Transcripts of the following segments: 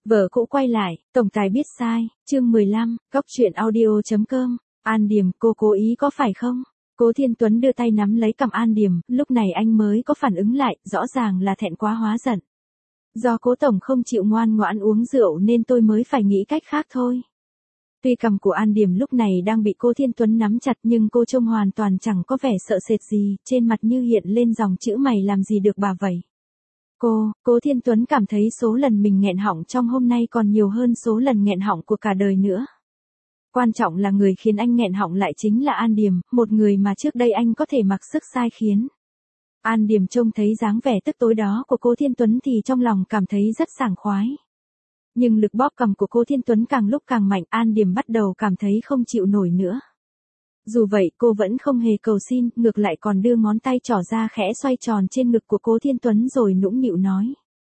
Vợ cũ quay lại, tổng tài biết sai, chương 15, Cóc truyện audio.com, An Điềm, cô cố ý có phải không? Cố Thiên Tuấn đưa tay nắm lấy cằm An Điềm, lúc này anh mới có phản ứng lại, rõ ràng là thẹn quá hóa giận. Do Cố tổng không chịu ngoan ngoãn uống rượu nên tôi mới phải nghĩ cách khác thôi. Tuy cằm của An Điềm lúc này đang bị Cố Thiên Tuấn nắm chặt nhưng cô trông hoàn toàn chẳng có vẻ sợ sệt gì, trên mặt như hiện lên dòng chữ mày làm gì được bà vậy. Cố Thiên Tuấn cảm thấy số lần mình nghẹn họng trong hôm nay còn nhiều hơn số lần nghẹn họng của cả đời nữa. Quan trọng là người khiến anh nghẹn họng lại chính là An Điềm, một người mà trước đây anh có thể mặc sức sai khiến. An Điềm trông thấy dáng vẻ tức tối đó của Cố Thiên Tuấn thì trong lòng cảm thấy rất sảng khoái. Nhưng lực bóp cằm của Cố Thiên Tuấn càng lúc càng mạnh, An Điềm bắt đầu cảm thấy không chịu nổi nữa. Dù vậy cô vẫn không hề cầu xin, ngược lại còn đưa ngón tay trỏ ra khẽ xoay tròn trên ngực của Cố Thiên Tuấn rồi nũng nịu nói.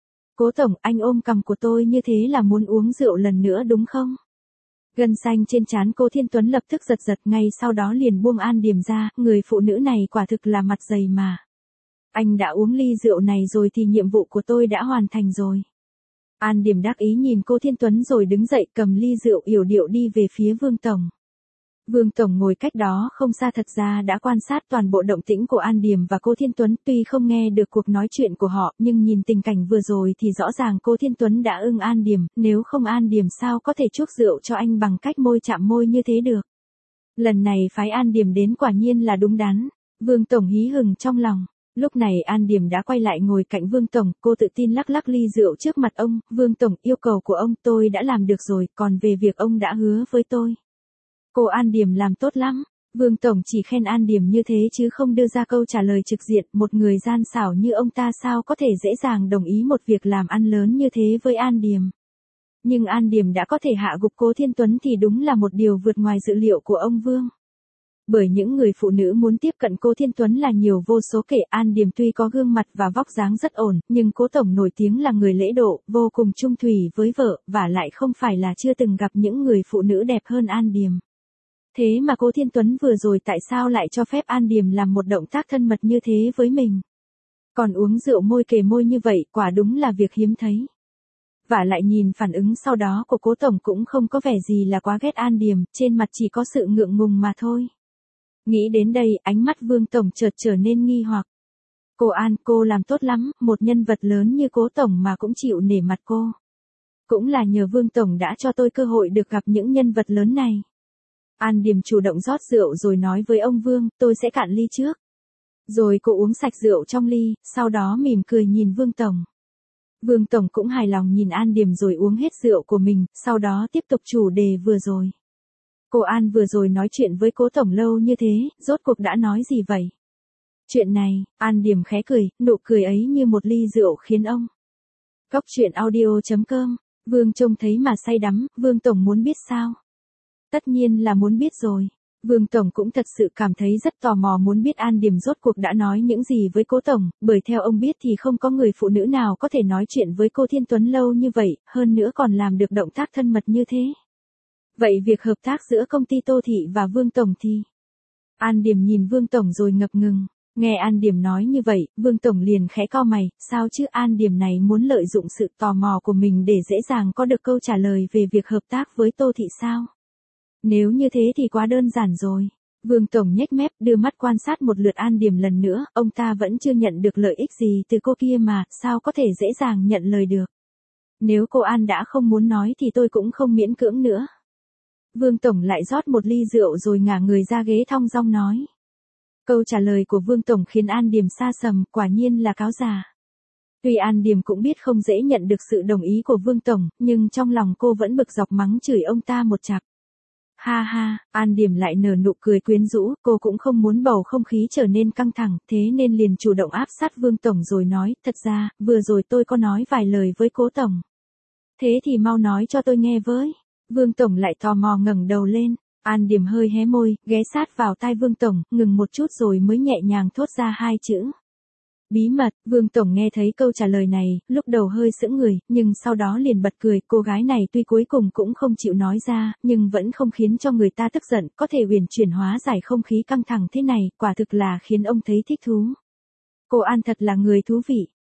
Cố tổng, anh ôm cằm của tôi như thế là muốn uống rượu lần nữa đúng không? Gân xanh trên trán Cố Thiên Tuấn lập tức giật giật, ngay sau đó liền buông An Điềm ra, người phụ nữ này quả thực là mặt dày mà. Anh đã uống ly rượu này rồi thì nhiệm vụ của tôi đã hoàn thành rồi. An Điềm đắc ý nhìn Cố Thiên Tuấn rồi đứng dậy cầm ly rượu yểu điệu đi về phía Vương tổng. Vương tổng ngồi cách đó không xa thật ra đã quan sát toàn bộ động tĩnh của An Điềm và Cố Thiên Tuấn, tuy không nghe được cuộc nói chuyện của họ nhưng nhìn tình cảnh vừa rồi thì rõ ràng Cố Thiên Tuấn đã ưng An Điềm, nếu không An Điềm sao có thể chuốc rượu cho anh bằng cách môi chạm môi như thế được. Lần này phái An Điềm đến quả nhiên là đúng đắn, Vương tổng hí hửng trong lòng. Lúc này An Điềm đã quay lại ngồi cạnh Vương tổng, cô tự tin lắc lắc ly rượu trước mặt ông. Vương tổng, yêu cầu của ông tôi đã làm được rồi, còn về việc ông đã hứa với tôi. Cô An Điềm làm tốt lắm. Vương tổng chỉ khen An Điềm như thế chứ không đưa ra câu trả lời trực diện, một người gian xảo như ông ta sao có thể dễ dàng đồng ý một việc làm ăn lớn như thế với An Điềm. Nhưng An Điềm đã có thể hạ gục Cố Thiên Tuấn thì đúng là một điều vượt ngoài dự liệu của ông Vương. Bởi những người phụ nữ muốn tiếp cận Cố Thiên Tuấn là nhiều vô số kể. An Điềm tuy có gương mặt và vóc dáng rất ổn, nhưng Cố tổng nổi tiếng là người lễ độ, vô cùng trung thủy với vợ, và lại không phải là chưa từng gặp những người phụ nữ đẹp hơn An Điềm. Thế mà Cố Thiên Tuấn vừa rồi tại sao lại cho phép An Điềm làm một động tác thân mật như thế với mình? Còn uống rượu môi kề môi như vậy quả đúng là việc hiếm thấy. Và lại nhìn phản ứng sau đó của Cố tổng cũng không có vẻ gì là quá ghét An Điềm, trên mặt chỉ có sự ngượng ngùng mà thôi. Nghĩ đến đây, ánh mắt Vương tổng chợt trở nên nghi hoặc. Cô An, cô làm tốt lắm, một nhân vật lớn như Cố tổng mà cũng chịu nể mặt cô. Cũng là nhờ Vương tổng đã cho tôi cơ hội được gặp những nhân vật lớn này. An Điềm chủ động rót rượu rồi nói với ông Vương, tôi sẽ cạn ly trước. Rồi cô uống sạch rượu trong ly, sau đó mỉm cười nhìn Vương tổng. Vương tổng cũng hài lòng nhìn An Điềm rồi uống hết rượu của mình, sau đó tiếp tục chủ đề vừa rồi. Cô An vừa rồi nói chuyện với Cố tổng lâu như thế, rốt cuộc đã nói gì vậy? Chuyện này, An Điềm khẽ cười, nụ cười ấy như một ly rượu khiến ông. Cóc truyện audio.com, Vương trông thấy mà say đắm, Vương tổng muốn biết sao? Tất nhiên là muốn biết rồi. Vương tổng cũng thật sự cảm thấy rất tò mò muốn biết An Điềm rốt cuộc đã nói những gì với Cố tổng, bởi theo ông biết thì không có người phụ nữ nào có thể nói chuyện với Cố Thiên Tuấn lâu như vậy, hơn nữa còn làm được động tác thân mật như thế. Vậy việc hợp tác giữa công ty Tô Thị và Vương tổng thì? An Điềm nhìn Vương tổng rồi ngập ngừng. Nghe An Điềm nói như vậy, Vương tổng liền khẽ cau mày, sao chứ? An Điềm này muốn lợi dụng sự tò mò của mình để dễ dàng có được câu trả lời về việc hợp tác với Tô Thị sao? Nếu như thế thì quá đơn giản rồi. Vương tổng nhếch mép, đưa mắt quan sát một lượt An Điềm lần nữa, ông ta vẫn chưa nhận được lợi ích gì từ cô kia mà, sao có thể dễ dàng nhận lời được. Nếu cô An đã không muốn nói thì tôi cũng không miễn cưỡng nữa. Vương tổng lại rót một ly rượu rồi ngả người ra ghế thong dong nói. Câu trả lời của Vương tổng khiến An Điềm sa sầm, quả nhiên là cáo già. Tuy An Điềm cũng biết không dễ nhận được sự đồng ý của Vương tổng, nhưng trong lòng cô vẫn bực dọc mắng chửi ông ta một chặp. Ha ha, An Điềm lại nở nụ cười quyến rũ, cô cũng không muốn bầu không khí trở nên căng thẳng, thế nên liền chủ động áp sát Vương tổng rồi nói, thật ra, vừa rồi tôi có nói vài lời với Cố tổng. Thế thì mau nói cho tôi nghe với. Vương tổng lại tò mò ngẩng đầu lên, An Điềm hơi hé môi, ghé sát vào tai Vương tổng, ngừng một chút rồi mới nhẹ nhàng thốt ra hai chữ. Bí mật. Vương tổng nghe thấy câu trả lời này, lúc đầu hơi sững người, nhưng sau đó liền bật cười, cô gái này tuy cuối cùng cũng không chịu nói ra, nhưng vẫn không khiến cho người ta tức giận, có thể uyển chuyển hóa giải không khí căng thẳng thế này, quả thực là khiến ông thấy thích thú. Cô An thật là người thú vị.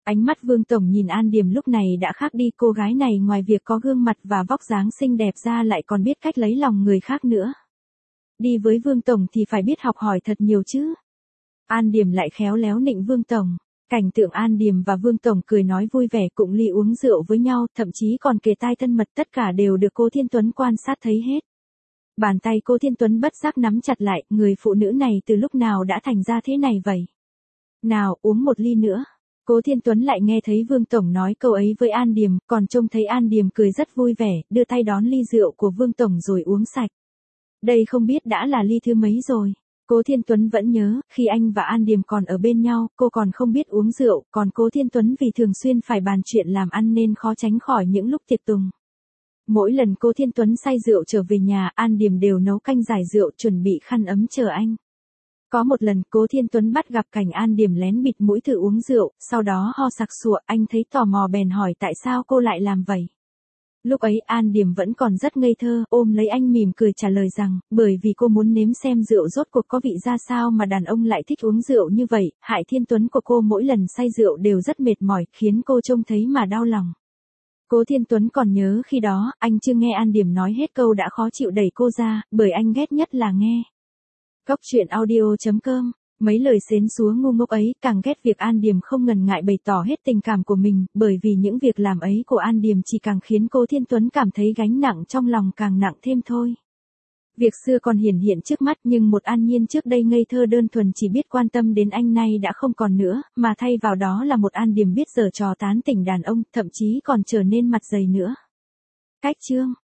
Ánh mắt Vương Tổng nhìn An Điềm lúc này đã khác đi, cô gái này ngoài việc có gương mặt và vóc dáng xinh đẹp ra lại còn biết cách lấy lòng người khác nữa. Đi với Vương Tổng thì phải biết học hỏi thật nhiều chứ. An Điềm lại khéo léo nịnh Vương Tổng. Cảnh tượng An Điềm và Vương Tổng cười nói vui vẻ cụng ly uống rượu với nhau, thậm chí còn kề tai thân mật, tất cả đều được cô Thiên Tuấn quan sát thấy hết. Bàn tay cô Thiên Tuấn bất giác nắm chặt lại, người phụ nữ này từ lúc nào đã thành ra thế này vậy? Nào, uống một ly nữa. Cố Thiên Tuấn lại nghe thấy Vương Tổng nói câu ấy với An Điềm, còn trông thấy An Điềm cười rất vui vẻ, đưa tay đón ly rượu của Vương Tổng rồi uống sạch. Đây không biết đã là ly thứ mấy rồi. Cố Thiên Tuấn vẫn nhớ, khi anh và An Điềm còn ở bên nhau, cô còn không biết uống rượu, còn Cố Thiên Tuấn vì thường xuyên phải bàn chuyện làm ăn nên khó tránh khỏi những lúc tiệc tùng. Mỗi lần Cố Thiên Tuấn say rượu trở về nhà, An Điềm đều nấu canh giải rượu chuẩn bị khăn ấm chờ anh. Có một lần Cố Thiên Tuấn bắt gặp cảnh An Điềm lén bịt mũi thử uống rượu, sau đó ho sặc sụa, anh thấy tò mò bèn hỏi tại sao cô lại làm vậy. Lúc ấy An Điềm vẫn còn rất ngây thơ, ôm lấy anh mỉm cười trả lời rằng, bởi vì cô muốn nếm xem rượu rốt cuộc có vị ra sao mà đàn ông lại thích uống rượu như vậy, hại Thiên Tuấn của cô mỗi lần say rượu đều rất mệt mỏi, khiến cô trông thấy mà đau lòng. Cố Thiên Tuấn còn nhớ khi đó, anh chưa nghe An Điềm nói hết câu đã khó chịu đẩy cô ra, bởi anh ghét nhất là nghe. Góc truyện audio.com. Mấy lời xến xúa ngu ngốc ấy, càng ghét việc An Điềm không ngần ngại bày tỏ hết tình cảm của mình, bởi vì những việc làm ấy của An Điềm chỉ càng khiến Cố Thiên Tuấn cảm thấy gánh nặng trong lòng càng nặng thêm thôi. Việc xưa còn hiển hiện trước mắt, nhưng một An Nhiên trước đây ngây thơ đơn thuần chỉ biết quan tâm đến anh nay đã không còn nữa, mà thay vào đó là một An Điềm biết giở trò tán tỉnh đàn ông, thậm chí còn trở nên mặt dày nữa. Cách chương